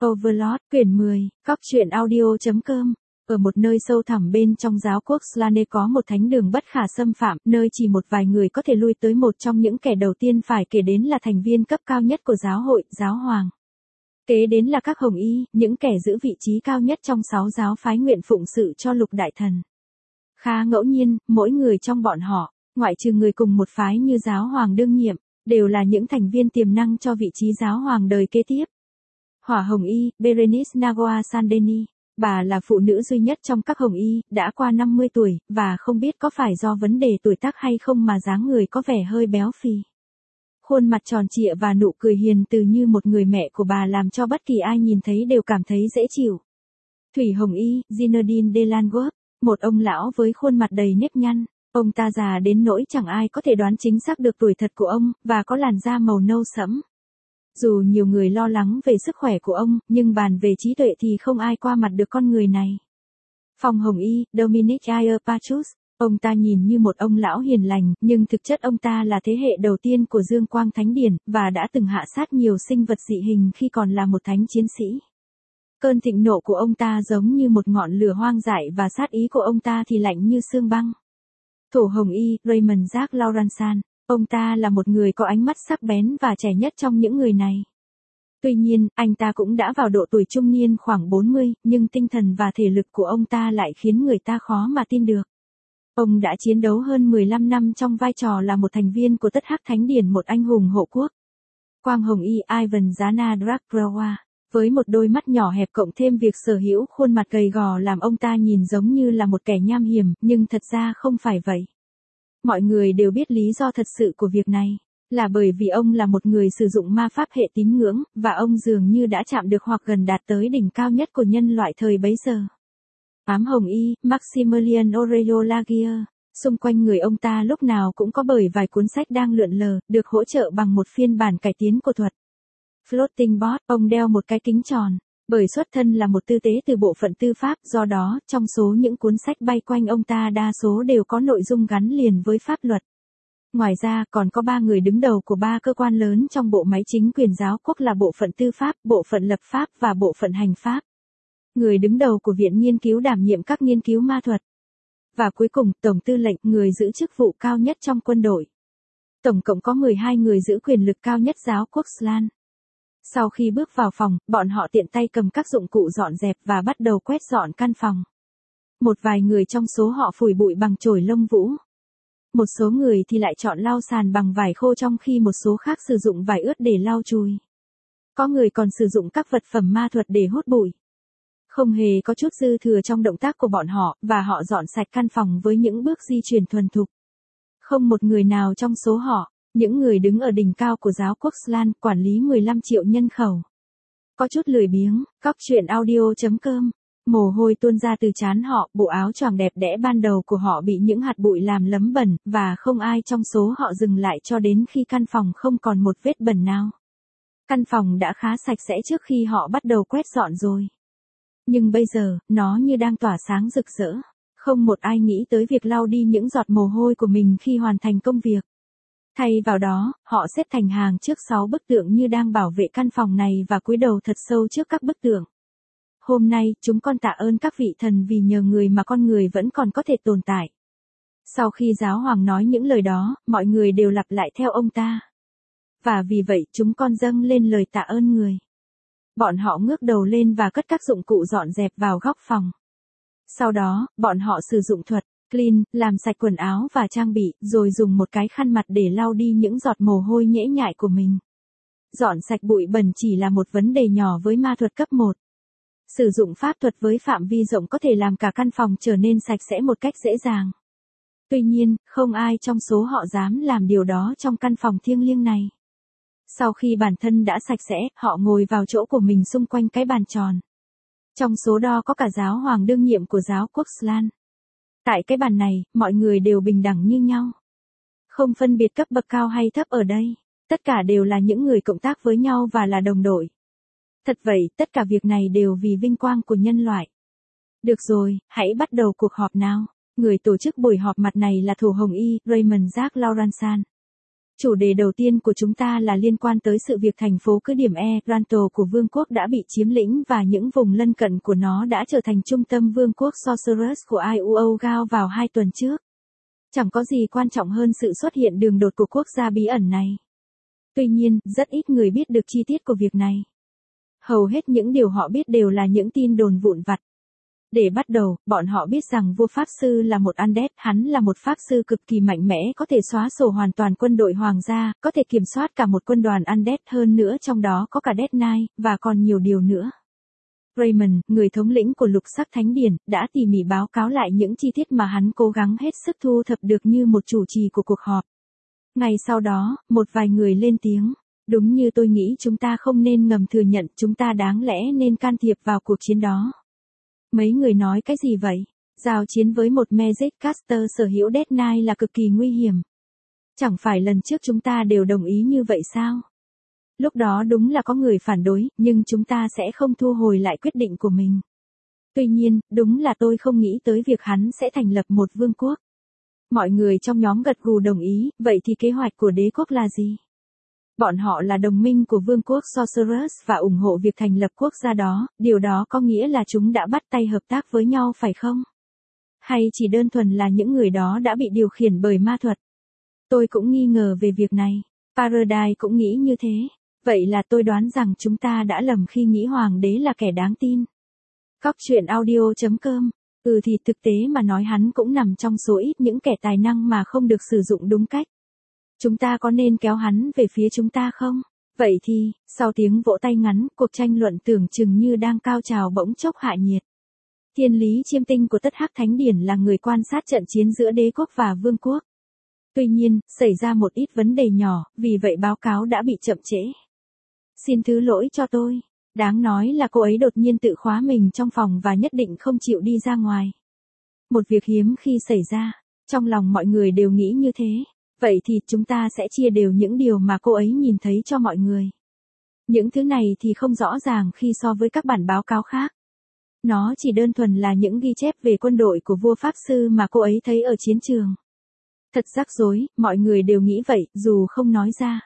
Overlord, quyển 10, Cóc truyện audio.com. Ở một nơi sâu thẳm bên trong giáo quốc Slane có một thánh đường bất khả xâm phạm, nơi chỉ một vài người có thể lui tới. Một trong những kẻ đầu tiên phải kể đến là thành viên cấp cao nhất của giáo hội, giáo hoàng. Kế đến là các hồng y, những kẻ giữ vị trí cao nhất trong 6 giáo phái nguyện phụng sự cho Lục Đại Thần. Khá ngẫu nhiên, mỗi người trong bọn họ, ngoại trừ người cùng một phái như giáo hoàng đương nhiệm, đều là những thành viên tiềm năng cho vị trí giáo hoàng đời kế tiếp. Hỏa hồng y, Berenice Nagoa Sandeni, bà là phụ nữ duy nhất trong các hồng y, đã qua 50 tuổi, và không biết có phải do vấn đề tuổi tác hay không mà dáng người có vẻ hơi béo phì. Khuôn mặt tròn trịa và nụ cười hiền từ như một người mẹ của bà làm cho bất kỳ ai nhìn thấy đều cảm thấy dễ chịu. Thủy hồng y, Zinedine Delanworth, một ông lão với khuôn mặt đầy nếp nhăn. Ông ta già đến nỗi chẳng ai có thể đoán chính xác được tuổi thật của ông, và có làn da màu nâu sẫm. Dù nhiều người lo lắng về sức khỏe của ông, nhưng bàn về trí tuệ thì không ai qua mặt được con người này. Phong hồng y, Dominic Iapachus, ông ta nhìn như một ông lão hiền lành, nhưng thực chất ông ta là thế hệ đầu tiên của Dương Quang Thánh Điển, và đã từng hạ sát nhiều sinh vật dị hình khi còn là một thánh chiến sĩ. Cơn thịnh nộ của ông ta giống như một ngọn lửa hoang dại và sát ý của ông ta thì lạnh như xương băng. Thổ hồng y, Raymond Jacques Laurensan, ông ta là một người có ánh mắt sắc bén và trẻ nhất trong những người này. Tuy nhiên, anh ta cũng đã vào độ tuổi trung niên khoảng 40, nhưng tinh thần và thể lực của ông ta lại khiến người ta khó mà tin được. Ông đã chiến đấu hơn 15 năm trong vai trò là một thành viên của Tất Hắc Thánh Điển, một anh hùng hộ quốc. Quang hồng y, Ivan Zana Drakrawa, với một đôi mắt nhỏ hẹp cộng thêm việc sở hữu khuôn mặt gầy gò làm ông ta nhìn giống như là một kẻ nham hiểm, nhưng thật ra không phải vậy. Mọi người đều biết lý do thật sự của việc này, là bởi vì ông là một người sử dụng ma pháp hệ tín ngưỡng, và ông dường như đã chạm được hoặc gần đạt tới đỉnh cao nhất của nhân loại thời bấy giờ. Ám hồng y, Maximilian Aurelio Laguier, xung quanh người ông ta lúc nào cũng có bởi vài cuốn sách đang lượn lờ, được hỗ trợ bằng một phiên bản cải tiến của thuật Floating Board. Ông đeo một cái kính tròn, bởi xuất thân là một tư tế từ bộ phận tư pháp, do đó, trong số những cuốn sách bay quanh ông ta đa số đều có nội dung gắn liền với pháp luật. Ngoài ra, còn có 3 người đứng đầu của 3 cơ quan lớn trong bộ máy chính quyền giáo quốc là bộ phận tư pháp, bộ phận lập pháp và bộ phận hành pháp. Người đứng đầu của viện nghiên cứu đảm nhiệm các nghiên cứu ma thuật. Và cuối cùng, tổng tư lệnh, người giữ chức vụ cao nhất trong quân đội. Tổng cộng có 12 người giữ quyền lực cao nhất giáo quốc Slan. Sau khi bước vào phòng, bọn họ tiện tay cầm các dụng cụ dọn dẹp và bắt đầu quét dọn căn phòng. Một vài người trong số họ phủi bụi bằng chổi lông vũ. Một số người thì lại chọn lau sàn bằng vải khô, trong khi một số khác sử dụng vải ướt để lau chùi. Có người còn sử dụng các vật phẩm ma thuật để hút bụi. Không hề có chút dư thừa trong động tác của bọn họ, và họ dọn sạch căn phòng với những bước di chuyển thuần thục. Không một người nào trong số họ, những người đứng ở đỉnh cao của giáo quốc Slan, quản lý 15 triệu nhân khẩu, có chút lười biếng. Cóc truyện audio.com. Mồ hôi tuôn ra từ trán họ, bộ áo choàng đẹp đẽ ban đầu của họ bị những hạt bụi làm lấm bẩn, và không ai trong số họ dừng lại cho đến khi căn phòng không còn một vết bẩn nào. Căn phòng đã khá sạch sẽ trước khi họ bắt đầu quét dọn rồi. Nhưng bây giờ, nó như đang tỏa sáng rực rỡ. Không một ai nghĩ tới việc lau đi những giọt mồ hôi của mình khi hoàn thành công việc. Thay vào đó, họ xếp thành hàng trước 6 bức tượng như đang bảo vệ căn phòng này và cúi đầu thật sâu trước các bức tượng. Hôm nay, chúng con tạ ơn các vị thần vì nhờ người mà con người vẫn còn có thể tồn tại. Sau khi giáo hoàng nói những lời đó, mọi người đều lặp lại theo ông ta. Và vì vậy, chúng con dâng lên lời tạ ơn người. Bọn họ ngước đầu lên và cất các dụng cụ dọn dẹp vào góc phòng. Sau đó, bọn họ sử dụng thuật Clean, làm sạch quần áo và trang bị, rồi dùng một cái khăn mặt để lau đi những giọt mồ hôi nhễ nhại của mình. Dọn sạch bụi bẩn chỉ là một vấn đề nhỏ với ma thuật cấp 1. Sử dụng pháp thuật với phạm vi rộng có thể làm cả căn phòng trở nên sạch sẽ một cách dễ dàng. Tuy nhiên, không ai trong số họ dám làm điều đó trong căn phòng thiêng liêng này. Sau khi bản thân đã sạch sẽ, họ ngồi vào chỗ của mình xung quanh cái bàn tròn. Trong số đó có cả giáo hoàng đương nhiệm của giáo quốc Slan. Tại cái bàn này, mọi người đều bình đẳng như nhau. Không phân biệt cấp bậc cao hay thấp ở đây. Tất cả đều là những người cộng tác với nhau và là đồng đội. Thật vậy, tất cả việc này đều vì vinh quang của nhân loại. Được rồi, hãy bắt đầu cuộc họp nào. Người tổ chức buổi họp mặt này là Thổ hồng y, Raymond Jacques Laurensan. Chủ đề đầu tiên của chúng ta là liên quan tới sự việc thành phố cứ điểm Granto của vương quốc đã bị chiếm lĩnh và những vùng lân cận của nó đã trở thành trung tâm vương quốc Sorcerers của Iuougao vào 2 tuần trước. Chẳng có gì quan trọng hơn sự xuất hiện đường đột của quốc gia bí ẩn này. Tuy nhiên, rất ít người biết được chi tiết của việc này. Hầu hết những điều họ biết đều là những tin đồn vụn vặt. Để bắt đầu, bọn họ biết rằng vua Pháp Sư là một Undead, hắn là một Pháp Sư cực kỳ mạnh mẽ có thể xóa sổ hoàn toàn quân đội hoàng gia, có thể kiểm soát cả một quân đoàn Undead hơn nữa trong đó có cả Death Knight, và còn nhiều điều nữa. Raymond, người thống lĩnh của lục sắc thánh điển, đã tỉ mỉ báo cáo lại những chi tiết mà hắn cố gắng hết sức thu thập được như một chủ trì của cuộc họp. Ngày sau đó, một vài người lên tiếng. Đúng như tôi nghĩ chúng ta không nên ngầm thừa nhận, chúng ta đáng lẽ nên can thiệp vào cuộc chiến đó. Mấy người nói cái gì vậy? Giao chiến với một Magic Caster sở hữu Death Knight là cực kỳ nguy hiểm. Chẳng phải lần trước chúng ta đều đồng ý như vậy sao? Lúc đó đúng là có người phản đối, nhưng chúng ta sẽ không thu hồi lại quyết định của mình. Tuy nhiên, đúng là tôi không nghĩ tới việc hắn sẽ thành lập một vương quốc. Mọi người trong nhóm gật gù đồng ý, vậy thì kế hoạch của đế quốc là gì? Bọn họ là đồng minh của vương quốc Sorcerers và ủng hộ việc thành lập quốc gia đó, điều đó có nghĩa là chúng đã bắt tay hợp tác với nhau phải không? Hay chỉ đơn thuần là những người đó đã bị điều khiển bởi ma thuật? Tôi cũng nghi ngờ về việc này. Paradise cũng nghĩ như thế. Vậy là tôi đoán rằng chúng ta đã lầm khi nghĩ hoàng đế là kẻ đáng tin. Cóc truyện audio.com. Thì thực tế mà nói hắn cũng nằm trong số ít những kẻ tài năng mà không được sử dụng đúng cách. Chúng ta có nên kéo hắn về phía chúng ta không? Vậy thì, sau tiếng vỗ tay ngắn, cuộc tranh luận tưởng chừng như đang cao trào bỗng chốc hạ nhiệt. Thiên lý chiêm tinh của Tất Hắc Thánh Điển là người quan sát trận chiến giữa đế quốc và vương quốc. Tuy nhiên, xảy ra một ít vấn đề nhỏ, vì vậy báo cáo đã bị chậm trễ. Xin thứ lỗi cho tôi. Đáng nói là cô ấy đột nhiên tự khóa mình trong phòng và nhất định không chịu đi ra ngoài. Một việc hiếm khi xảy ra, trong lòng mọi người đều nghĩ như thế. Vậy thì chúng ta sẽ chia đều những điều mà cô ấy nhìn thấy cho mọi người. Những thứ này thì không rõ ràng khi so với các bản báo cáo khác. Nó chỉ đơn thuần là những ghi chép về quân đội của vua Pháp Sư mà cô ấy thấy ở chiến trường. Thật rắc rối, mọi người đều nghĩ vậy, dù không nói ra.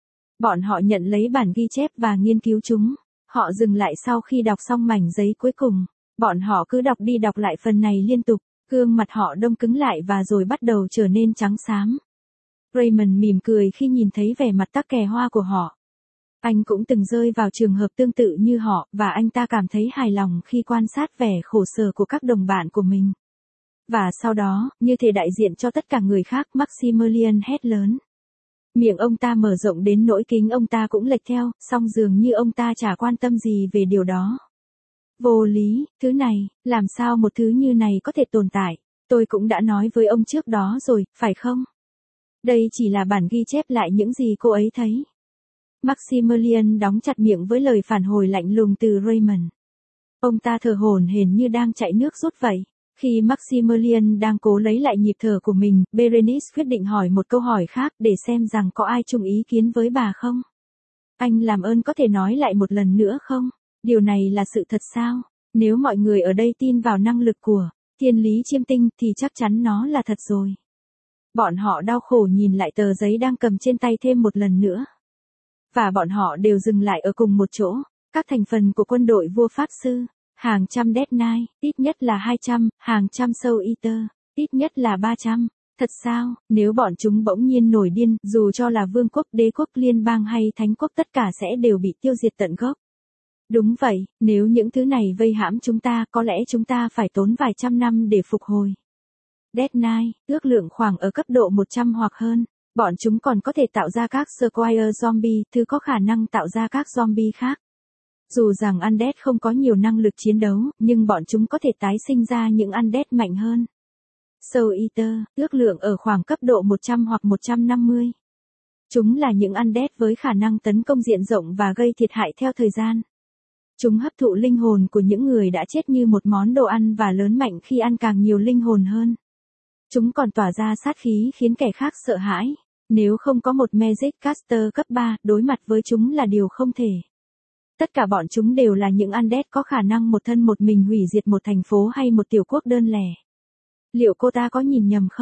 Bọn họ nhận lấy bản ghi chép và nghiên cứu chúng. Họ dừng lại sau khi đọc xong mảnh giấy cuối cùng. Bọn họ cứ đọc đi đọc lại phần này liên tục, gương mặt họ đông cứng lại và rồi bắt đầu trở nên trắng xám. Raymond mỉm cười khi nhìn thấy vẻ mặt tắc kè hoa của họ. Anh cũng từng rơi vào trường hợp tương tự như họ, và anh ta cảm thấy hài lòng khi quan sát vẻ khổ sở của các đồng bạn của mình. Và sau đó, như thể đại diện cho tất cả người khác, Maximilian hét lớn. Miệng ông ta mở rộng đến nỗi kính ông ta cũng lệch theo, song dường như ông ta chả quan tâm gì về điều đó. Vô lý, thứ này, làm sao một thứ như này có thể tồn tại? Tôi cũng đã nói với ông trước đó rồi, phải không? Đây chỉ là bản ghi chép lại những gì cô ấy thấy. Maximilian đóng chặt miệng với lời phản hồi lạnh lùng từ Raymond. Ông ta thở hổn hển như đang chạy nước rút vậy. Khi Maximilian đang cố lấy lại nhịp thở của mình, Berenice quyết định hỏi một câu hỏi khác để xem rằng có ai chung ý kiến với bà không. Anh làm ơn có thể nói lại một lần nữa không? Điều này là sự thật sao? Nếu mọi người ở đây tin vào năng lực của thiên lý chiêm tinh thì chắc chắn nó là thật rồi. Bọn họ đau khổ nhìn lại tờ giấy đang cầm trên tay thêm một lần nữa. Và bọn họ đều dừng lại ở cùng một chỗ, các thành phần của quân đội vua Pháp Sư. Hàng trăm Death Knight, ít nhất là 200, hàng trăm Soul Eater, ít nhất là 300. Thật sao, nếu bọn chúng bỗng nhiên nổi điên, dù cho là vương quốc, đế quốc, liên bang hay thánh quốc tất cả sẽ đều bị tiêu diệt tận gốc. Đúng vậy, nếu những thứ này vây hãm chúng ta, có lẽ chúng ta phải tốn vài trăm năm để phục hồi. Death Knight, ước lượng khoảng ở cấp độ 100 hoặc hơn. Bọn chúng còn có thể tạo ra các Squire Zombie, thứ có khả năng tạo ra các zombie khác. Dù rằng Undead không có nhiều năng lực chiến đấu, nhưng bọn chúng có thể tái sinh ra những Undead mạnh hơn. Soul Eater, ước lượng ở khoảng cấp độ 100 hoặc 150. Chúng là những Undead với khả năng tấn công diện rộng và gây thiệt hại theo thời gian. Chúng hấp thụ linh hồn của những người đã chết như một món đồ ăn và lớn mạnh khi ăn càng nhiều linh hồn hơn. Chúng còn tỏa ra sát khí khiến kẻ khác sợ hãi. Nếu không có một Magic Caster cấp 3, đối mặt với chúng là điều không thể. Tất cả bọn chúng đều là những Undead có khả năng một thân một mình hủy diệt một thành phố hay một tiểu quốc đơn lẻ. Liệu cô ta có nhìn nhầm không?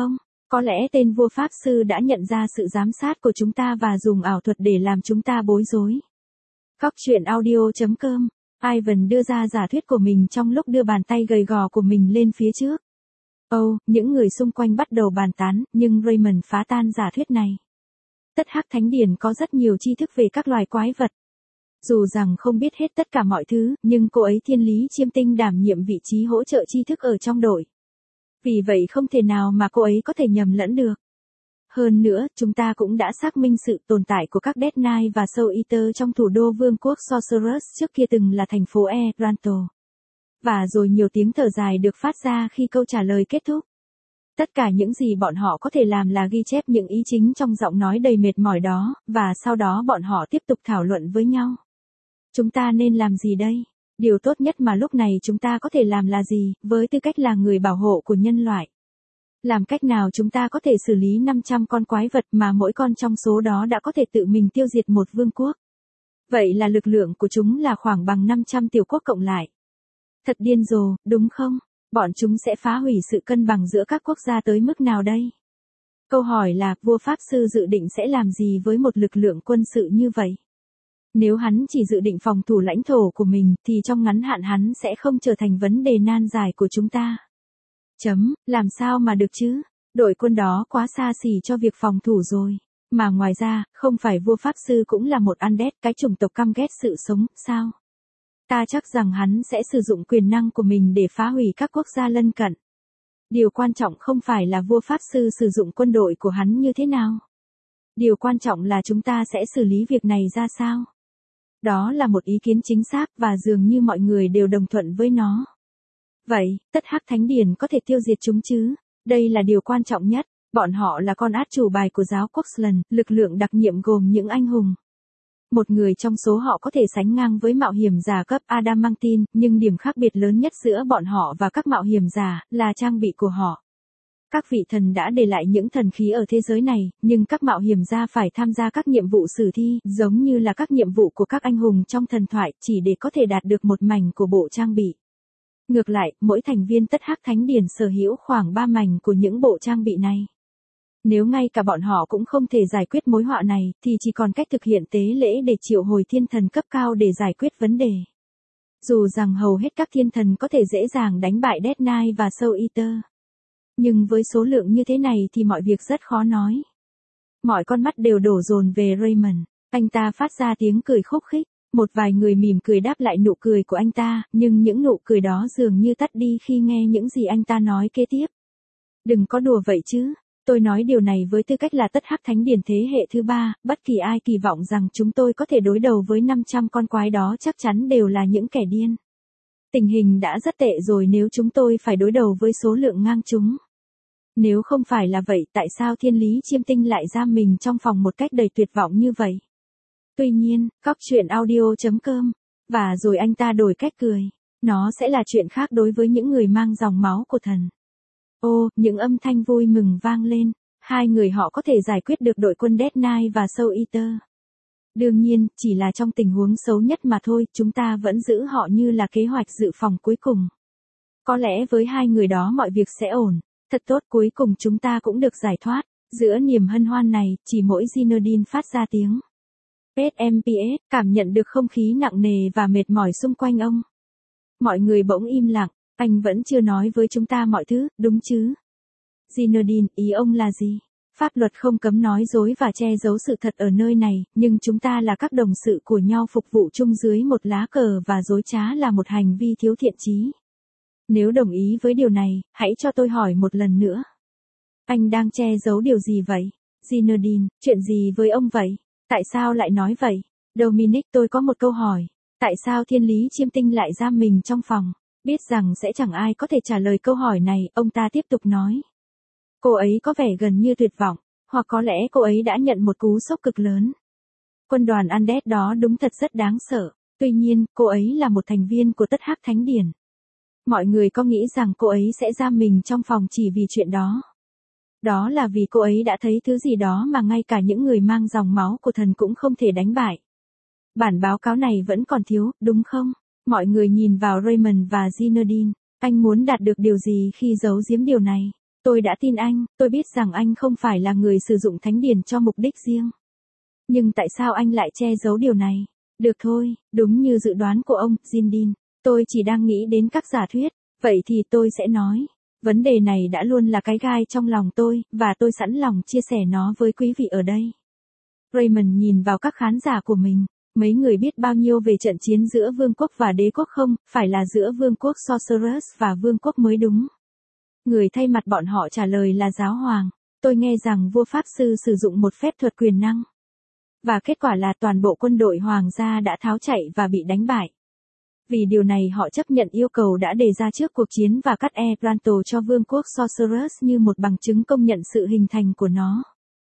Có lẽ tên vua Pháp sư đã nhận ra sự giám sát của chúng ta và dùng ảo thuật để làm chúng ta bối rối. Góc truyện audio.com. Ivan đưa ra giả thuyết của mình trong lúc đưa bàn tay gầy gò của mình lên phía trước. Những người xung quanh bắt đầu bàn tán, nhưng Raymond phá tan giả thuyết này. Tất Hắc Thánh Điển có rất nhiều tri thức về các loài quái vật. Dù rằng không biết hết tất cả mọi thứ, nhưng cô ấy thiên lý chiêm tinh đảm nhiệm vị trí hỗ trợ tri thức ở trong đội. Vì vậy không thể nào mà cô ấy có thể nhầm lẫn được. Hơn nữa, chúng ta cũng đã xác minh sự tồn tại của các Death Knight và Soul Eater trong thủ đô vương quốc Sorcerers trước kia từng là thành phố Eranto. Và rồi nhiều tiếng thở dài được phát ra khi câu trả lời kết thúc. Tất cả những gì bọn họ có thể làm là ghi chép những ý chính trong giọng nói đầy mệt mỏi đó, và sau đó bọn họ tiếp tục thảo luận với nhau. Chúng ta nên làm gì đây? Điều tốt nhất mà lúc này chúng ta có thể làm là gì, với tư cách là người bảo hộ của nhân loại? Làm cách nào chúng ta có thể xử lý 500 con quái vật mà mỗi con trong số đó đã có thể tự mình tiêu diệt một vương quốc? Vậy là lực lượng của chúng là khoảng bằng 500 tiểu quốc cộng lại. Thật điên rồ, đúng không? Bọn chúng sẽ phá hủy sự cân bằng giữa các quốc gia tới mức nào đây? Câu hỏi là, vua Pháp sư dự định sẽ làm gì với một lực lượng quân sự như vậy? Nếu hắn chỉ dự định phòng thủ lãnh thổ của mình, thì trong ngắn hạn hắn sẽ không trở thành vấn đề nan giải của chúng ta. Làm sao mà được chứ? Đội quân đó quá xa xỉ cho việc phòng thủ rồi. Mà ngoài ra, không phải vua Pháp sư cũng là một undead, cái chủng tộc căm ghét sự sống, sao? Ta chắc rằng hắn sẽ sử dụng quyền năng của mình để phá hủy các quốc gia lân cận. Điều quan trọng không phải là vua Pháp sư sử dụng quân đội của hắn như thế nào. Điều quan trọng là chúng ta sẽ xử lý việc này ra sao. Đó là một ý kiến chính xác và dường như mọi người đều đồng thuận với nó. Vậy, Tất Hắc Thánh Điển có thể tiêu diệt chúng chứ? Đây là điều quan trọng nhất. Bọn họ là con át chủ bài của giáo Coxland, lực lượng đặc nhiệm gồm những anh hùng. Một người trong số họ có thể sánh ngang với mạo hiểm giả cấp Adamantine, nhưng điểm khác biệt lớn nhất giữa bọn họ và các mạo hiểm giả là trang bị của họ. Các vị thần đã để lại những thần khí ở thế giới này, nhưng các mạo hiểm gia phải tham gia các nhiệm vụ sử thi, giống như là các nhiệm vụ của các anh hùng trong thần thoại, chỉ để có thể đạt được một mảnh của bộ trang bị. Ngược lại, mỗi thành viên Tất Hắc Thánh Điển sở hữu khoảng 3 mảnh của những bộ trang bị này. Nếu ngay cả bọn họ cũng không thể giải quyết mối họa này, thì chỉ còn cách thực hiện tế lễ để triệu hồi thiên thần cấp cao để giải quyết vấn đề. Dù rằng hầu hết các thiên thần có thể dễ dàng đánh bại Death Knight và Soul Eater. Nhưng với số lượng như thế này thì mọi việc rất khó nói. Mọi con mắt đều đổ dồn về Raymond. Anh ta phát ra tiếng cười khúc khích. Một vài người mỉm cười đáp lại nụ cười của anh ta, nhưng những nụ cười đó dường như tắt đi khi nghe những gì anh ta nói kế tiếp. Đừng có đùa vậy chứ. Tôi nói điều này với tư cách là Tất Hắc Thánh Điển thế hệ thứ 3, bất kỳ ai kỳ vọng rằng chúng tôi có thể đối đầu với 500 con quái đó chắc chắn đều là những kẻ điên. Tình hình đã rất tệ rồi nếu chúng tôi phải đối đầu với số lượng ngang chúng. Nếu không phải là vậy, tại sao thiên lý chiêm tinh lại giam mình trong phòng một cách đầy tuyệt vọng như vậy? Tuy nhiên, góc truyện audio.com. Và rồi anh ta đổi cách cười. Nó sẽ là chuyện khác đối với những người mang dòng máu của thần. Những âm thanh vui mừng vang lên. Hai người họ có thể giải quyết được đội quân Death Knight và Soul Eater. Đương nhiên, chỉ là trong tình huống xấu nhất mà thôi, chúng ta vẫn giữ họ như là kế hoạch dự phòng cuối cùng. Có lẽ với hai người đó mọi việc sẽ ổn. Thật tốt, cuối cùng chúng ta cũng được giải thoát. Giữa niềm hân hoan này, chỉ mỗi Zinedine phát ra tiếng SMPS, cảm nhận được không khí nặng nề và mệt mỏi xung quanh ông. Mọi người bỗng im lặng, anh vẫn chưa nói với chúng ta mọi thứ, đúng chứ? Zinedine, ý ông là gì? Pháp luật không cấm nói dối và che giấu sự thật ở nơi này, nhưng chúng ta là các đồng sự của nhau phục vụ chung dưới một lá cờ và dối trá là một hành vi thiếu thiện chí. Nếu đồng ý với điều này, hãy cho tôi hỏi một lần nữa. Anh đang che giấu điều gì vậy? Zinedine, chuyện gì với ông vậy? Tại sao lại nói vậy? Dominic, tôi có một câu hỏi. Tại sao thiên lý chiêm tinh lại giam mình trong phòng? Biết rằng sẽ chẳng ai có thể trả lời câu hỏi này, ông ta tiếp tục nói. Cô ấy có vẻ gần như tuyệt vọng, hoặc có lẽ cô ấy đã nhận một cú sốc cực lớn. Quân đoàn Undead đó đúng thật rất đáng sợ. Tuy nhiên, cô ấy là một thành viên của Tất Hắc Thánh Điển. Mọi người có nghĩ rằng cô ấy sẽ giam mình trong phòng chỉ vì chuyện đó. Đó là vì cô ấy đã thấy thứ gì đó mà ngay cả những người mang dòng máu của thần cũng không thể đánh bại. Bản báo cáo này vẫn còn thiếu, đúng không? Mọi người nhìn vào Raymond và Zinedine. Anh muốn đạt được điều gì khi giấu giếm điều này? Tôi đã tin anh, tôi biết rằng anh không phải là người sử dụng thánh điển cho mục đích riêng. Nhưng tại sao anh lại che giấu điều này? Được thôi, đúng như dự đoán của ông, Jindin. Tôi chỉ đang nghĩ đến các giả thuyết. Vậy thì tôi sẽ nói. Vấn đề này đã luôn là cái gai trong lòng tôi, và tôi sẵn lòng chia sẻ nó với quý vị ở đây. Raymond nhìn vào các khán giả của mình. Mấy người biết bao nhiêu về trận chiến giữa vương quốc và đế quốc không? Phải là giữa vương quốc Sorceress và vương quốc mới đúng. Người thay mặt bọn họ trả lời là giáo hoàng. Tôi nghe rằng vua Pháp Sư sử dụng một phép thuật quyền năng. Và kết quả là toàn bộ quân đội hoàng gia đã tháo chạy và bị đánh bại. Vì điều này họ chấp nhận yêu cầu đã đề ra trước cuộc chiến và cắt Ebranto cho vương quốc Sorceress như một bằng chứng công nhận sự hình thành của nó.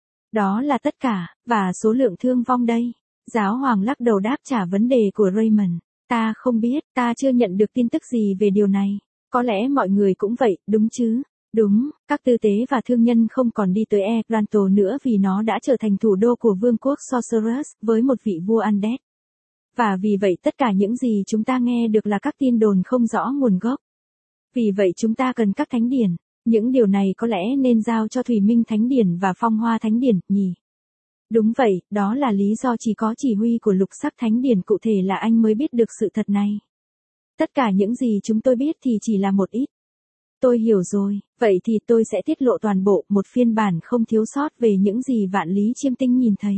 Đó là tất cả, và số lượng thương vong đây. Giáo hoàng lắc đầu đáp trả vấn đề của Raymond. Ta không biết, ta chưa nhận được tin tức gì về điều này. Có lẽ mọi người cũng vậy, đúng chứ? Đúng, các tư tế và thương nhân không còn đi tới Ebranto nữa vì nó đã trở thành thủ đô của vương quốc Sorceress với một vị vua Undead. Và vì vậy tất cả những gì chúng ta nghe được là các tin đồn không rõ nguồn gốc. Vì vậy chúng ta cần các thánh điển. Những điều này có lẽ nên giao cho Thủy Minh Thánh Điển và Phong Hoa Thánh Điển, nhỉ? Đúng vậy, đó là lý do chỉ có chỉ huy của Lục Sắc Thánh Điển cụ thể là anh mới biết được sự thật này. Tất cả những gì chúng tôi biết thì chỉ là một ít. Tôi hiểu rồi, vậy thì tôi sẽ tiết lộ toàn bộ một phiên bản không thiếu sót về những gì Vạn Lý Chiêm Tinh nhìn thấy.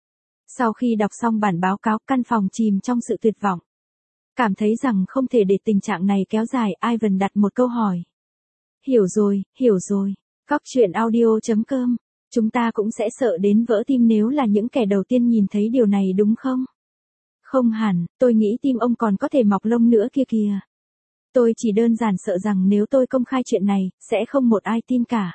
Sau khi đọc xong bản báo cáo, căn phòng chìm trong sự tuyệt vọng. Cảm thấy rằng không thể để tình trạng này kéo dài, Ivan đặt một câu hỏi. Hiểu rồi. Góc truyện audio.com. Chúng ta cũng sẽ sợ đến vỡ tim nếu là những kẻ đầu tiên nhìn thấy điều này đúng không? Không hẳn, tôi nghĩ tim ông còn có thể mọc lông nữa kia kìa. Tôi chỉ đơn giản sợ rằng nếu tôi công khai chuyện này, sẽ không một ai tin cả.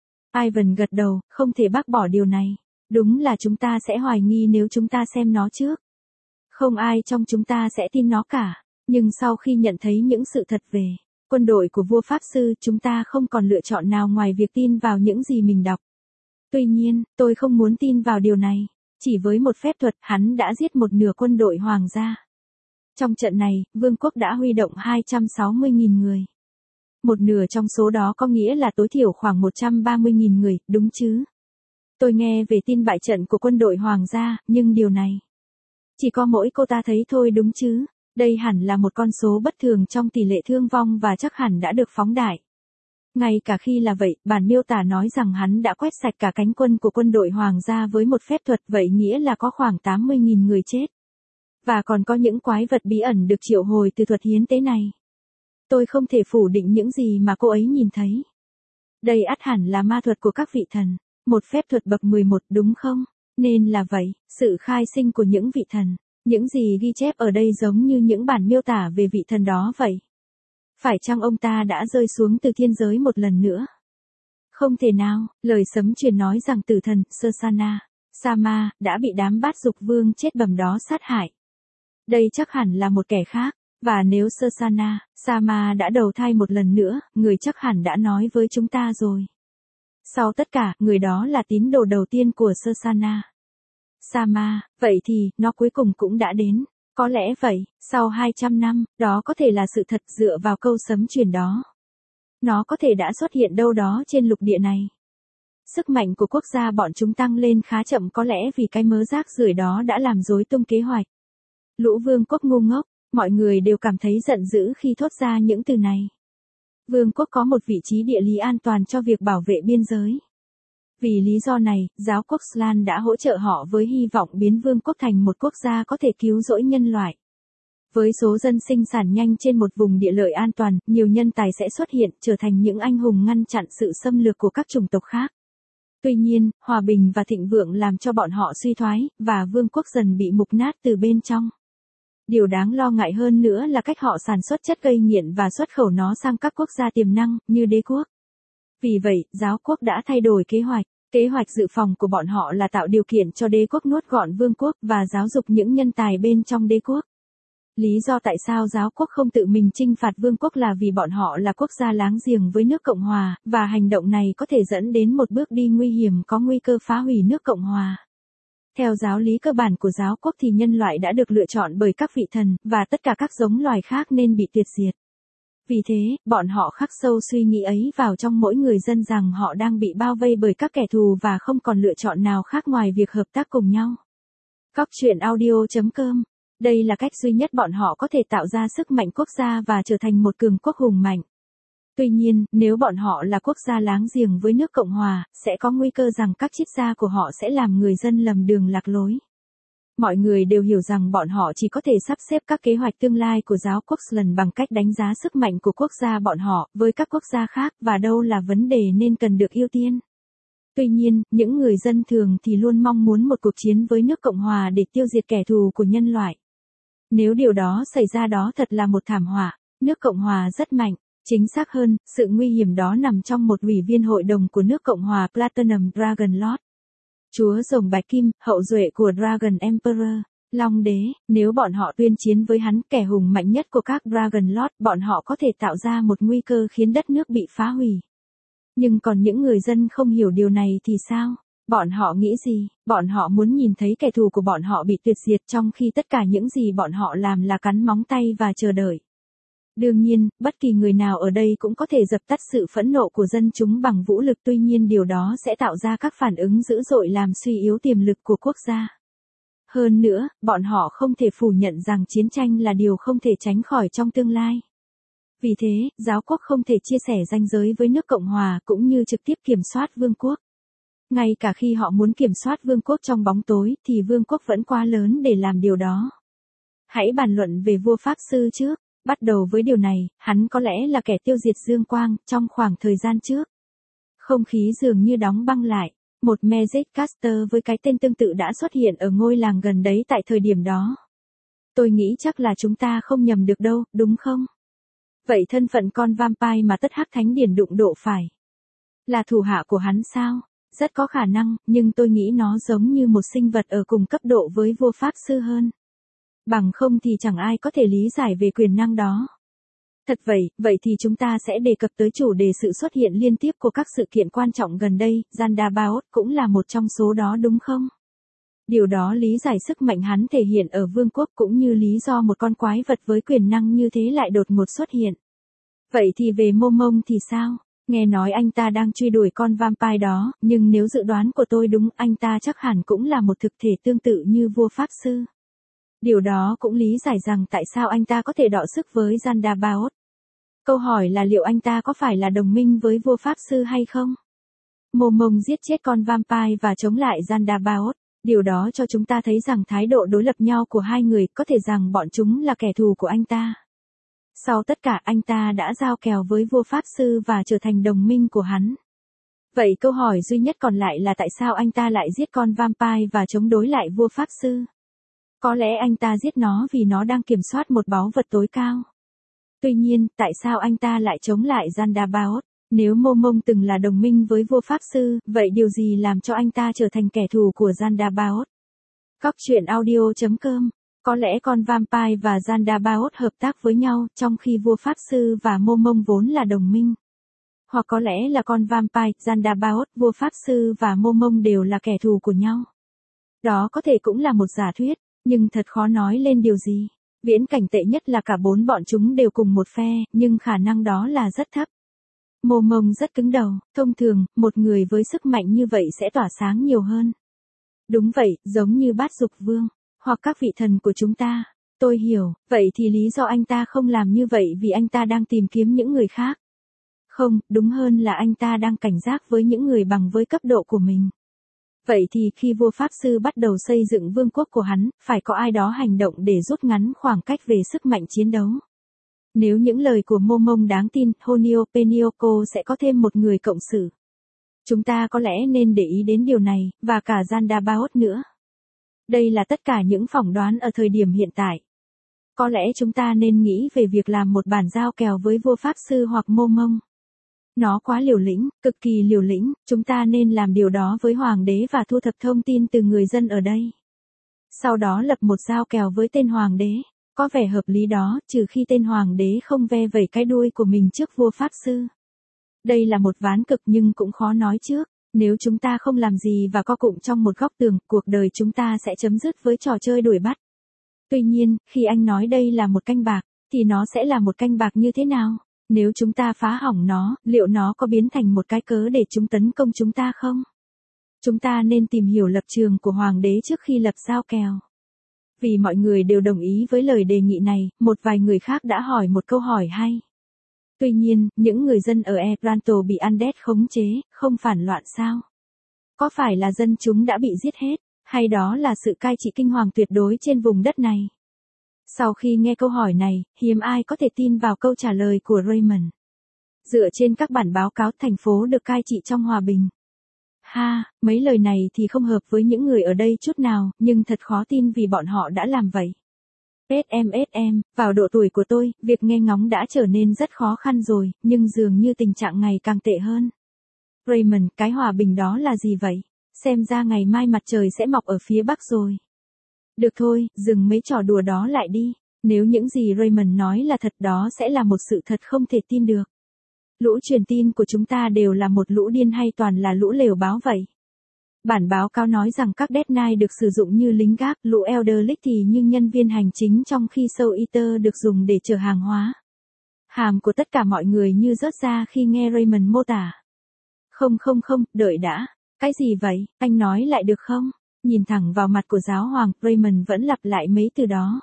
Ivan gật đầu, không thể bác bỏ điều này. Đúng là chúng ta sẽ hoài nghi nếu chúng ta xem nó trước. Không ai trong chúng ta sẽ tin nó cả. Nhưng sau khi nhận thấy những sự thật về quân đội của vua Pháp Sư, chúng ta không còn lựa chọn nào ngoài việc tin vào những gì mình đọc. Tuy nhiên, tôi không muốn tin vào điều này. Chỉ với một phép thuật, hắn đã giết một nửa quân đội hoàng gia. Trong trận này, vương quốc đã huy động 260.000 người. Một nửa trong số đó có nghĩa là tối thiểu khoảng 130.000 người, đúng chứ? Tôi nghe về tin bại trận của quân đội hoàng gia, nhưng điều này chỉ có mỗi cô ta thấy thôi đúng chứ? Đây hẳn là một con số bất thường trong tỷ lệ thương vong và chắc hẳn đã được phóng đại. Ngay cả khi là vậy, bản miêu tả nói rằng hắn đã quét sạch cả cánh quân của quân đội hoàng gia với một phép thuật, vậy nghĩa là có khoảng 80.000 người chết. Và còn có những quái vật bí ẩn được triệu hồi từ thuật hiến tế này. Tôi không thể phủ định những gì mà cô ấy nhìn thấy. Đây ắt hẳn là ma thuật của các vị thần. Một phép thuật bậc 11 đúng không? Nên là vậy, sự khai sinh của những vị thần. Những gì ghi chép ở đây giống như những bản miêu tả về vị thần đó vậy. Phải chăng ông ta đã rơi xuống từ thiên giới một lần nữa? Không thể nào, lời sấm truyền nói rằng tử thần, Susanna, Sama, đã bị đám bát dục vương chết bầm đó sát hại. Đây chắc hẳn là một kẻ khác, và nếu Susanna, Sama đã đầu thai một lần nữa, người chắc hẳn đã nói với chúng ta rồi. Sau tất cả, người đó là tín đồ đầu tiên của Susanna. Sama, vậy thì, nó cuối cùng cũng đã đến. Có lẽ vậy, sau 200 năm, đó có thể là sự thật dựa vào câu sấm truyền đó. Nó có thể đã xuất hiện đâu đó trên lục địa này. Sức mạnh của quốc gia bọn chúng tăng lên khá chậm, có lẽ vì cái mớ rác rưởi đó đã làm rối tung kế hoạch. Lũ vương quốc ngu ngốc, mọi người đều cảm thấy giận dữ khi thốt ra những từ này. Vương quốc có một vị trí địa lý an toàn cho việc bảo vệ biên giới. Vì lý do này, giáo quốc Slan đã hỗ trợ họ với hy vọng biến vương quốc thành một quốc gia có thể cứu rỗi nhân loại. Với số dân sinh sản nhanh trên một vùng địa lợi an toàn, nhiều nhân tài sẽ xuất hiện, trở thành những anh hùng ngăn chặn sự xâm lược của các chủng tộc khác. Tuy nhiên, hòa bình và thịnh vượng làm cho bọn họ suy thoái, và vương quốc dần bị mục nát từ bên trong. Điều đáng lo ngại hơn nữa là cách họ sản xuất chất gây nghiện và xuất khẩu nó sang các quốc gia tiềm năng, như đế quốc. Vì vậy, giáo quốc đã thay đổi kế hoạch. Kế hoạch dự phòng của bọn họ là tạo điều kiện cho đế quốc nuốt gọn vương quốc và giáo dục những nhân tài bên trong đế quốc. Lý do tại sao giáo quốc không tự mình chinh phạt vương quốc là vì bọn họ là quốc gia láng giềng với nước Cộng Hòa, và hành động này có thể dẫn đến một bước đi nguy hiểm có nguy cơ phá hủy nước Cộng Hòa. Theo giáo lý cơ bản của giáo quốc thì nhân loại đã được lựa chọn bởi các vị thần, và tất cả các giống loài khác nên bị tuyệt diệt. Vì thế, bọn họ khắc sâu suy nghĩ ấy vào trong mỗi người dân rằng họ đang bị bao vây bởi các kẻ thù và không còn lựa chọn nào khác ngoài việc hợp tác cùng nhau. Cóc truyện audio.com. Đây là cách duy nhất bọn họ có thể tạo ra sức mạnh quốc gia và trở thành một cường quốc hùng mạnh. Tuy nhiên, nếu bọn họ là quốc gia láng giềng với nước Cộng Hòa, sẽ có nguy cơ rằng các triết gia của họ sẽ làm người dân lầm đường lạc lối. Mọi người đều hiểu rằng bọn họ chỉ có thể sắp xếp các kế hoạch tương lai của giáo quốc Scotland bằng cách đánh giá sức mạnh của quốc gia bọn họ với các quốc gia khác và đâu là vấn đề nên cần được ưu tiên. Tuy nhiên, những người dân thường thì luôn mong muốn một cuộc chiến với nước Cộng Hòa để tiêu diệt kẻ thù của nhân loại. Nếu điều đó xảy ra đó thật là một thảm họa, nước Cộng Hòa rất mạnh. Chính xác hơn, sự nguy hiểm đó nằm trong một ủy viên hội đồng của nước Cộng Hòa Platinum Dragon Lord. Chúa rồng bạch kim, hậu duệ của Dragon Emperor, Long đế, nếu bọn họ tuyên chiến với hắn, kẻ hùng mạnh nhất của các Dragon Lord, bọn họ có thể tạo ra một nguy cơ khiến đất nước bị phá hủy. Nhưng còn những người dân không hiểu điều này thì sao? Bọn họ nghĩ gì? Bọn họ muốn nhìn thấy kẻ thù của bọn họ bị tuyệt diệt trong khi tất cả những gì bọn họ làm là cắn móng tay và chờ đợi. Đương nhiên, bất kỳ người nào ở đây cũng có thể dập tắt sự phẫn nộ của dân chúng bằng vũ lực, tuy nhiên điều đó sẽ tạo ra các phản ứng dữ dội làm suy yếu tiềm lực của quốc gia. Hơn nữa, bọn họ không thể phủ nhận rằng chiến tranh là điều không thể tránh khỏi trong tương lai. Vì thế, giáo quốc không thể chia sẻ ranh giới với nước Cộng Hòa cũng như trực tiếp kiểm soát vương quốc. Ngay cả khi họ muốn kiểm soát vương quốc trong bóng tối thì vương quốc vẫn quá lớn để làm điều đó. Hãy bàn luận về vua Pháp Sư trước. Bắt đầu với điều này, hắn có lẽ là kẻ tiêu diệt dương quang trong khoảng thời gian trước. Không khí dường như đóng băng lại, một Magic Caster với cái tên tương tự đã xuất hiện ở ngôi làng gần đấy tại thời điểm đó. Tôi nghĩ chắc là chúng ta không nhầm được đâu, đúng không? Vậy thân phận con vampire mà tất hắc thánh điển đụng độ phải là thủ hạ của hắn sao? Rất có khả năng, nhưng tôi nghĩ nó giống như một sinh vật ở cùng cấp độ với vua Pháp Sư hơn. Bằng không thì chẳng ai có thể lý giải về quyền năng đó. Thật vậy thì chúng ta sẽ đề cập tới chủ đề sự xuất hiện liên tiếp của các sự kiện quan trọng gần đây, Zandabaoth cũng là một trong số đó đúng không? Điều đó lý giải sức mạnh hắn thể hiện ở vương quốc cũng như lý do một con quái vật với quyền năng như thế lại đột ngột xuất hiện. Vậy thì về Momong thì sao? Nghe nói anh ta đang truy đuổi con vampire đó, nhưng nếu dự đoán của tôi đúng, anh ta chắc hẳn cũng là một thực thể tương tự như vua Pháp Sư. Điều đó cũng lý giải rằng tại sao anh ta có thể đọ sức với Zandabaoth. Câu hỏi là liệu anh ta có phải là đồng minh với vua Pháp Sư hay không? Momong giết chết con vampire và chống lại Zandabaoth. Điều đó cho chúng ta thấy rằng thái độ đối lập nhau của hai người, có thể rằng bọn chúng là kẻ thù của anh ta. Sau tất cả, anh ta đã giao kèo với vua Pháp Sư và trở thành đồng minh của hắn. Vậy câu hỏi duy nhất còn lại là tại sao anh ta lại giết con vampire và chống đối lại vua Pháp Sư? Có lẽ anh ta giết nó vì nó đang kiểm soát một báu vật tối cao. Tuy nhiên, tại sao anh ta lại chống lại Zandabaoth? Nếu Momong từng là đồng minh với vua Pháp Sư, vậy điều gì làm cho anh ta trở thành kẻ thù của Zandabaoth? Cóc truyện audio.com. Có lẽ con vampire và Zandabaoth hợp tác với nhau, trong khi vua Pháp Sư và Momong vốn là đồng minh. Hoặc có lẽ là con vampire, Zandabaoth, vua Pháp Sư và Momong đều là kẻ thù của nhau. Đó có thể cũng là một giả thuyết, nhưng thật khó nói lên điều gì. Viễn cảnh tệ nhất là cả bốn bọn chúng đều cùng một phe, nhưng khả năng đó là rất thấp. Momong rất cứng đầu, thông thường, một người với sức mạnh như vậy sẽ tỏa sáng nhiều hơn. Đúng vậy, giống như Bát Dục Vương, hoặc các vị thần của chúng ta. Tôi hiểu, vậy thì lý do anh ta không làm như vậy vì anh ta đang tìm kiếm những người khác. Không, đúng hơn là anh ta đang cảnh giác với những người bằng với cấp độ của mình. Vậy thì khi vua Pháp Sư bắt đầu xây dựng vương quốc của hắn, phải có ai đó hành động để rút ngắn khoảng cách về sức mạnh chiến đấu. Nếu những lời của Momong đáng tin, Honio Penioko sẽ có thêm một người cộng sự. Chúng ta có lẽ nên để ý đến điều này, và cả Zandabaoth nữa. Đây là tất cả những phỏng đoán ở thời điểm hiện tại. Có lẽ chúng ta nên nghĩ về việc làm một bản giao kèo với vua Pháp Sư hoặc Momong. Nó quá liều lĩnh, cực kỳ liều lĩnh, chúng ta nên làm điều đó với hoàng đế và thu thập thông tin từ người dân ở đây. Sau đó lập một giao kèo với tên hoàng đế. Có vẻ hợp lý đó, trừ khi tên hoàng đế không ve vẩy cái đuôi của mình trước vua Pháp Sư. Đây là một ván cực nhưng cũng khó nói trước. Nếu chúng ta không làm gì và co cụm trong một góc tường, cuộc đời chúng ta sẽ chấm dứt với trò chơi đuổi bắt. Tuy nhiên, khi anh nói đây là một canh bạc, thì nó sẽ là một canh bạc như thế nào? Nếu chúng ta phá hỏng nó, liệu nó có biến thành một cái cớ để chúng tấn công chúng ta không? Chúng ta nên tìm hiểu lập trường của hoàng đế trước khi lập giao kèo. Vì mọi người đều đồng ý với lời đề nghị này, một vài người khác đã hỏi một câu hỏi hay. Tuy nhiên, những người dân ở Otranto bị Undead khống chế, không phản loạn sao? Có phải là dân chúng đã bị giết hết, hay đó là sự cai trị kinh hoàng tuyệt đối trên vùng đất này? Sau khi nghe câu hỏi này, hiếm ai có thể tin vào câu trả lời của Raymond. Dựa trên các bản báo cáo, thành phố được cai trị trong hòa bình. Mấy lời này thì không hợp với những người ở đây chút nào, nhưng thật khó tin vì bọn họ đã làm vậy. Vào độ tuổi của tôi, việc nghe ngóng đã trở nên rất khó khăn rồi, nhưng dường như tình trạng ngày càng tệ hơn. Raymond, cái hòa bình đó là gì vậy? Xem ra ngày mai mặt trời sẽ mọc ở phía bắc rồi. Được thôi, dừng mấy trò đùa đó lại đi. Nếu những gì Raymond nói là thật, đó sẽ là một sự thật không thể tin được. Lũ truyền tin của chúng ta đều là một lũ điên hay toàn là lũ lều báo vậy? Bản báo cáo nói rằng các Death Knight được sử dụng như lính gác, lũ Elderlick thì như nhân viên hành chính, trong khi Soul Eater được dùng để chở hàng hóa. Hàm của tất cả mọi người như rớt ra khi nghe Raymond mô tả. Không, đợi đã. Cái gì vậy, anh nói lại được không? Nhìn thẳng vào mặt của giáo hoàng, Raymond vẫn lặp lại mấy từ đó.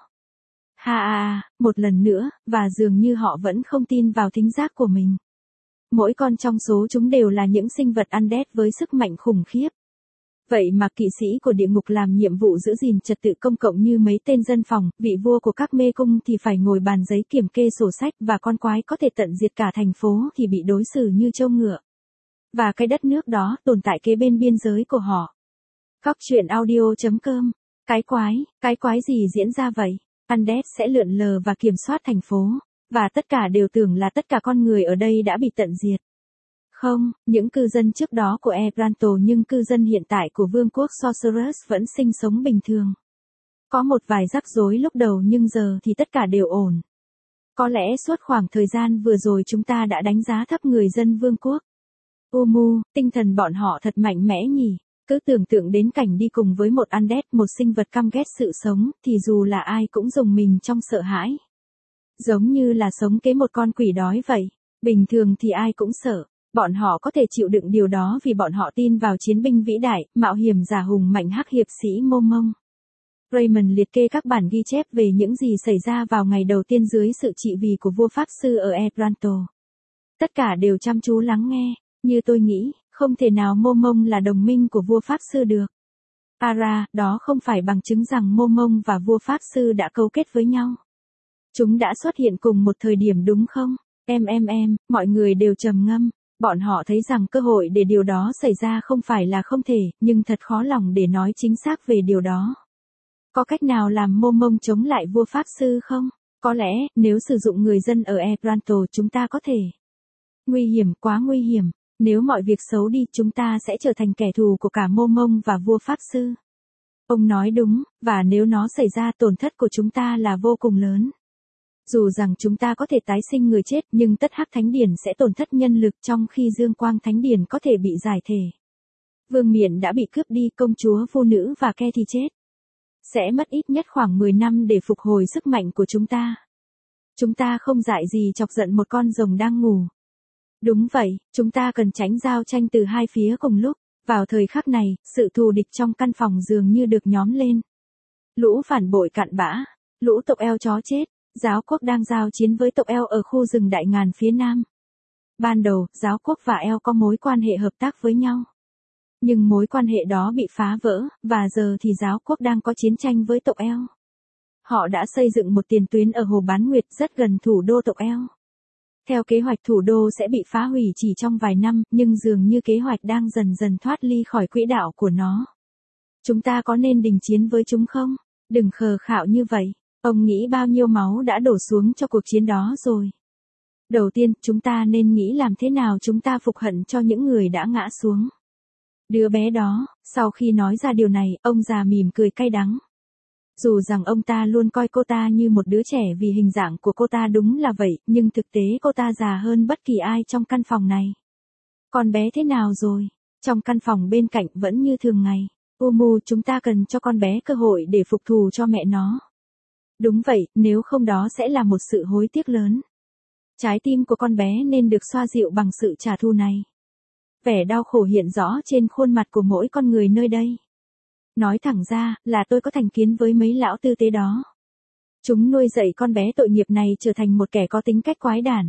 Một lần nữa, và dường như họ vẫn không tin vào thính giác của mình. Mỗi con trong số chúng đều là những sinh vật Undead với sức mạnh khủng khiếp. Vậy mà kỵ sĩ của địa ngục làm nhiệm vụ giữ gìn trật tự công cộng như mấy tên dân phòng, vị vua của các mê cung thì phải ngồi bàn giấy kiểm kê sổ sách, và con quái có thể tận diệt cả thành phố thì bị đối xử như trâu ngựa. Và cái đất nước đó tồn tại kế bên biên giới của họ. Góc truyện audio.com. Cái quái gì diễn ra vậy? Undead sẽ lượn lờ và kiểm soát thành phố, và tất cả đều tưởng là tất cả con người ở đây đã bị tận diệt. Không, những cư dân trước đó của Otranto nhưng cư dân hiện tại của vương quốc Sorcerers vẫn sinh sống bình thường. Có một vài rắc rối lúc đầu nhưng giờ thì tất cả đều ổn. Có lẽ suốt khoảng thời gian vừa rồi chúng ta đã đánh giá thấp người dân vương quốc. Tinh thần bọn họ thật mạnh mẽ nhỉ. Cứ tưởng tượng đến cảnh đi cùng với một Undead, một sinh vật căm ghét sự sống, thì dù là ai cũng rùng mình trong sợ hãi. Giống như là sống kế một con quỷ đói vậy. Bình thường thì ai cũng sợ. Bọn họ có thể chịu đựng điều đó vì bọn họ tin vào chiến binh vĩ đại, mạo hiểm giả hùng mạnh hắc hiệp sĩ Momong. Raymond liệt kê các bản ghi chép về những gì xảy ra vào ngày đầu tiên dưới sự trị vì của vua Pháp Sư ở Otranto. Tất cả đều chăm chú lắng nghe. Như tôi nghĩ, không thể nào Momong là đồng minh của vua Pháp Sư được. Đó không phải bằng chứng rằng Momong và vua Pháp Sư đã cấu kết với nhau. Chúng đã xuất hiện cùng một thời điểm đúng không? Mọi người đều trầm ngâm. Bọn họ thấy rằng cơ hội để điều đó xảy ra không phải là không thể, nhưng thật khó lòng để nói chính xác về điều đó. Có cách nào làm Momong chống lại vua Pháp Sư không? Có lẽ, nếu sử dụng người dân ở Otranto chúng ta có thể. Nguy hiểm, quá nguy hiểm. Nếu mọi việc xấu đi chúng ta sẽ trở thành kẻ thù của cả Momong và vua Pháp Sư. Ông nói đúng, và nếu nó xảy ra tổn thất của chúng ta là vô cùng lớn. Dù rằng chúng ta có thể tái sinh người chết nhưng tất hắc thánh điển sẽ tổn thất nhân lực trong khi dương quang thánh điển có thể bị giải thể. Vương miện đã bị cướp đi, công chúa phụ nữ và Ke thì chết. Sẽ mất ít nhất khoảng 10 năm để phục hồi sức mạnh của chúng ta. Chúng ta không dại gì chọc giận một con rồng đang ngủ. Đúng vậy, chúng ta cần tránh giao tranh từ hai phía cùng lúc. Vào thời khắc này, sự thù địch trong căn phòng dường như được nhóm lên. Lũ phản bội cặn bã, lũ tộc eo chó chết. Giáo quốc đang giao chiến với tộc eo ở khu rừng Đại Ngàn phía nam. Ban đầu, giáo quốc và eo có mối quan hệ hợp tác với nhau. Nhưng mối quan hệ đó bị phá vỡ, và giờ thì giáo quốc đang có chiến tranh với tộc eo. Họ đã xây dựng một tiền tuyến ở Hồ Bán Nguyệt rất gần thủ đô tộc eo. Theo kế hoạch thủ đô sẽ bị phá hủy chỉ trong vài năm, nhưng dường như kế hoạch đang dần dần thoát ly khỏi quỹ đạo của nó. Chúng ta có nên đình chiến với chúng không? Đừng khờ khạo như vậy. Ông nghĩ bao nhiêu máu đã đổ xuống cho cuộc chiến đó rồi. Đầu tiên, chúng ta nên nghĩ làm thế nào chúng ta phục hận cho những người đã ngã xuống. Đứa bé đó, sau khi nói ra điều này, ông già mỉm cười cay đắng. Dù rằng ông ta luôn coi cô ta như một đứa trẻ vì hình dạng của cô ta đúng là vậy, nhưng thực tế cô ta già hơn bất kỳ ai trong căn phòng này. Con bé thế nào rồi? Trong căn phòng bên cạnh vẫn như thường ngày. Chúng ta cần cho con bé cơ hội để phục thù cho mẹ nó. Đúng vậy, nếu không đó sẽ là một sự hối tiếc lớn. Trái tim của con bé nên được xoa dịu bằng sự trả thù này. Vẻ đau khổ hiện rõ trên khuôn mặt của mỗi con người nơi đây. Nói thẳng ra, là tôi có thành kiến với mấy lão tư tế đó. Chúng nuôi dạy con bé tội nghiệp này trở thành một kẻ có tính cách quái đản.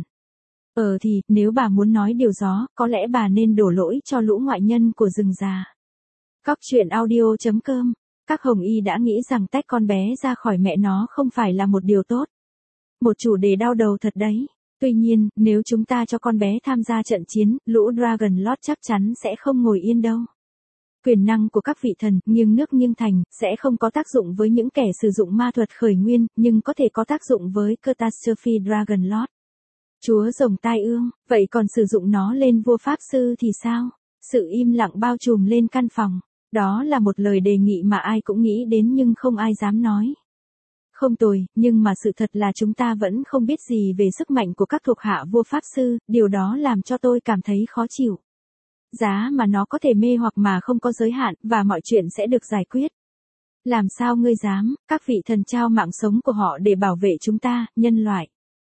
Thì, nếu bà muốn nói điều gió, có lẽ bà nên đổ lỗi cho lũ ngoại nhân của rừng già. Cóc truyện audio.com. Các hồng y đã nghĩ rằng tách con bé ra khỏi mẹ nó không phải là một điều tốt. Một chủ đề đau đầu thật đấy. Tuy nhiên, nếu chúng ta cho con bé tham gia trận chiến, lũ Dragon Lord chắc chắn sẽ không ngồi yên đâu. Quyền năng của các vị thần, nghiêng nước nghiêng thành, sẽ không có tác dụng với những kẻ sử dụng ma thuật khởi nguyên, nhưng có thể có tác dụng với Catastrophe Dragon Lord. Chúa rồng tai ương, vậy còn sử dụng nó lên vua pháp sư thì sao? Sự im lặng bao trùm lên căn phòng. Đó là một lời đề nghị mà ai cũng nghĩ đến nhưng không ai dám nói. Không tồi, nhưng mà sự thật là chúng ta vẫn không biết gì về sức mạnh của các thuộc hạ vua pháp sư, điều đó làm cho tôi cảm thấy khó chịu. Giá mà nó có thể mê hoặc mà không có giới hạn, và mọi chuyện sẽ được giải quyết. Làm sao ngươi dám, các vị thần trao mạng sống của họ để bảo vệ chúng ta, nhân loại.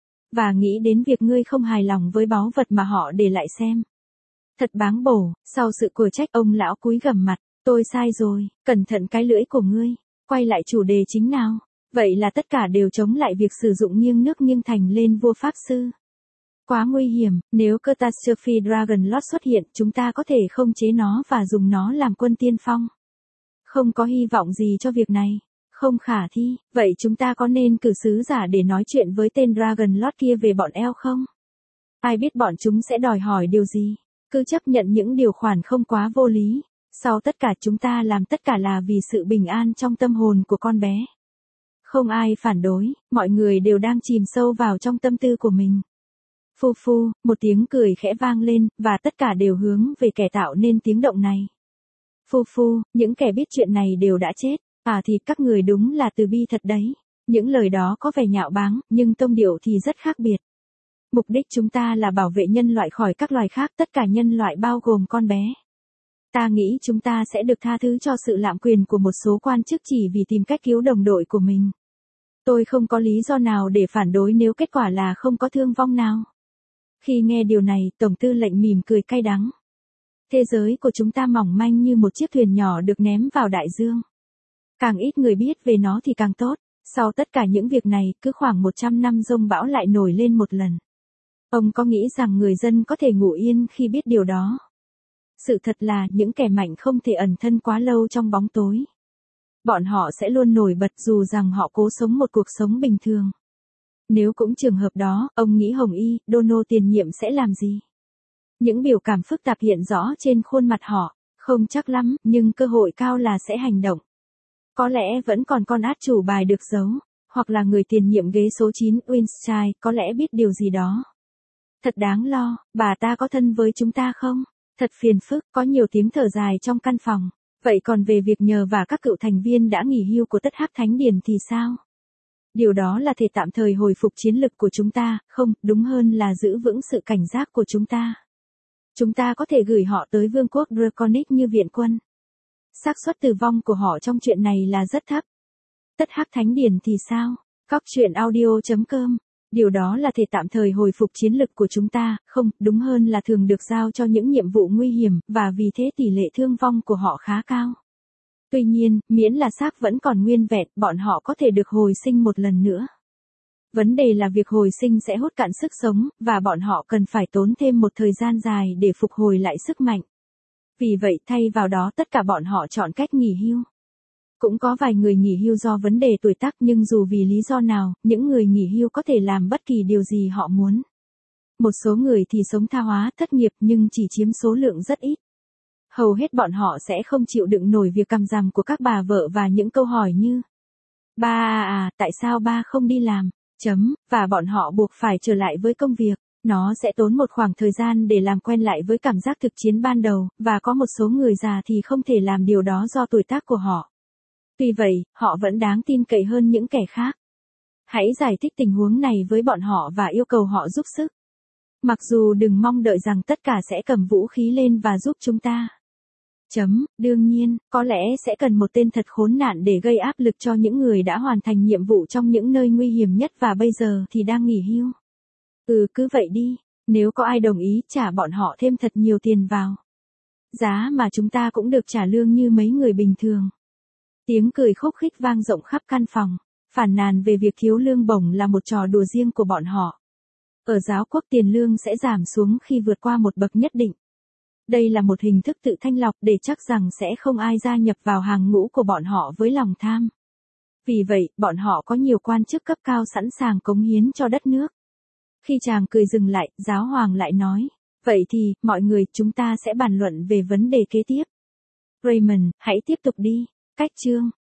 Và nghĩ đến việc ngươi không hài lòng với báu vật mà họ để lại xem. Thật báng bổ, sau sự của trách ông lão cúi gằm mặt, tôi sai rồi, cẩn thận cái lưỡi của ngươi, quay lại chủ đề chính nào. Vậy là tất cả đều chống lại việc sử dụng nghiêng nước nghiêng thành lên vua pháp sư. Quá nguy hiểm, nếu Catastrophe Dragon Lord xuất hiện, chúng ta có thể không chế nó và dùng nó làm quân tiên phong. Không có hy vọng gì cho việc này. Không khả thi, vậy chúng ta có nên cử sứ giả để nói chuyện với tên Dragon Lord kia về bọn Elf không? Ai biết bọn chúng sẽ đòi hỏi điều gì? Cứ chấp nhận những điều khoản không quá vô lý. Sau tất cả chúng ta làm tất cả là vì sự bình an trong tâm hồn của con bé. Không ai phản đối, mọi người đều đang chìm sâu vào trong tâm tư của mình. Phu phu, một tiếng cười khẽ vang lên, và tất cả đều hướng về kẻ tạo nên tiếng động này. Phu phu, những kẻ biết chuyện này đều đã chết. Thì các người đúng là từ bi thật đấy. Những lời đó có vẻ nhạo báng, nhưng tông điệu thì rất khác biệt. Mục đích chúng ta là bảo vệ nhân loại khỏi các loài khác, tất cả nhân loại bao gồm con bé. Ta nghĩ chúng ta sẽ được tha thứ cho sự lạm quyền của một số quan chức chỉ vì tìm cách cứu đồng đội của mình. Tôi không có lý do nào để phản đối nếu kết quả là không có thương vong nào. Khi nghe điều này, Tổng tư lệnh mỉm cười cay đắng. Thế giới của chúng ta mỏng manh như một chiếc thuyền nhỏ được ném vào đại dương. Càng ít người biết về nó thì càng tốt. Sau tất cả những việc này, cứ khoảng 100 năm giông bão lại nổi lên một lần. Ông có nghĩ rằng người dân có thể ngủ yên khi biết điều đó? Sự thật là những kẻ mạnh không thể ẩn thân quá lâu trong bóng tối. Bọn họ sẽ luôn nổi bật dù rằng họ cố sống một cuộc sống bình thường. Nếu cũng trường hợp đó, ông nghĩ Hồng Y, Dono tiền nhiệm sẽ làm gì? Những biểu cảm phức tạp hiện rõ trên khuôn mặt họ. Không chắc lắm, nhưng cơ hội cao là sẽ hành động. Có lẽ vẫn còn con át chủ bài được giấu, hoặc là người tiền nhiệm ghế số 9 Winstein có lẽ biết điều gì đó. Thật đáng lo, bà ta có thân với chúng ta không? Thật phiền phức, có nhiều tiếng thở dài trong căn phòng. Vậy còn về việc nhờ và các cựu thành viên đã nghỉ hưu của Tất Hắc Thánh Điển thì sao? Điều đó là thể tạm thời hồi phục chiến lực của chúng ta, không, đúng hơn là giữ vững sự cảnh giác của chúng ta. Chúng ta có thể gửi họ tới Vương quốc Draconic như viện quân. Xác suất tử vong của họ trong chuyện này là rất thấp. Tất Hắc Thánh Điển thì sao? Cóc truyện audio.com. Điều đó là thể tạm thời hồi phục chiến lực của chúng ta, không, đúng hơn là thường được giao cho những nhiệm vụ nguy hiểm, và vì thế tỷ lệ thương vong của họ khá cao. Tuy nhiên, miễn là xác vẫn còn nguyên vẹn, bọn họ có thể được hồi sinh một lần nữa. Vấn đề là việc hồi sinh sẽ hút cạn sức sống, và bọn họ cần phải tốn thêm một thời gian dài để phục hồi lại sức mạnh. Vì vậy thay vào đó tất cả bọn họ chọn cách nghỉ hưu. Cũng có vài người nghỉ hưu do vấn đề tuổi tác, nhưng dù vì lý do nào, những người nghỉ hưu có thể làm bất kỳ điều gì họ muốn. Một số người thì sống tha hóa thất nghiệp nhưng chỉ chiếm số lượng rất ít. Hầu hết bọn họ sẽ không chịu đựng nổi việc cằm rằm của các bà vợ và những câu hỏi như: Ba tại sao ba không đi làm? Và bọn họ buộc phải trở lại với công việc. Nó sẽ tốn một khoảng thời gian để làm quen lại với cảm giác thực chiến ban đầu, và có một số người già thì không thể làm điều đó do tuổi tác của họ. Tuy vậy, họ vẫn đáng tin cậy hơn những kẻ khác. Hãy giải thích tình huống này với bọn họ và yêu cầu họ giúp sức. Mặc dù đừng mong đợi rằng tất cả sẽ cầm vũ khí lên và giúp chúng ta. Đương nhiên, có lẽ sẽ cần một tên thật khốn nạn để gây áp lực cho những người đã hoàn thành nhiệm vụ trong những nơi nguy hiểm nhất và bây giờ thì đang nghỉ hưu. Cứ vậy đi, nếu có ai đồng ý trả bọn họ thêm thật nhiều tiền vào. Giá mà chúng ta cũng được trả lương như mấy người bình thường. Tiếng cười khúc khích vang rộng khắp căn phòng, phàn nàn về việc thiếu lương bổng là một trò đùa riêng của bọn họ. Ở giáo quốc tiền lương sẽ giảm xuống khi vượt qua một bậc nhất định. Đây là một hình thức tự thanh lọc để chắc rằng sẽ không ai gia nhập vào hàng ngũ của bọn họ với lòng tham. Vì vậy, bọn họ có nhiều quan chức cấp cao sẵn sàng cống hiến cho đất nước. Khi chàng cười dừng lại, giáo hoàng lại nói, vậy thì, mọi người, chúng ta sẽ bàn luận về vấn đề kế tiếp. Raymond, hãy tiếp tục đi. Cách chương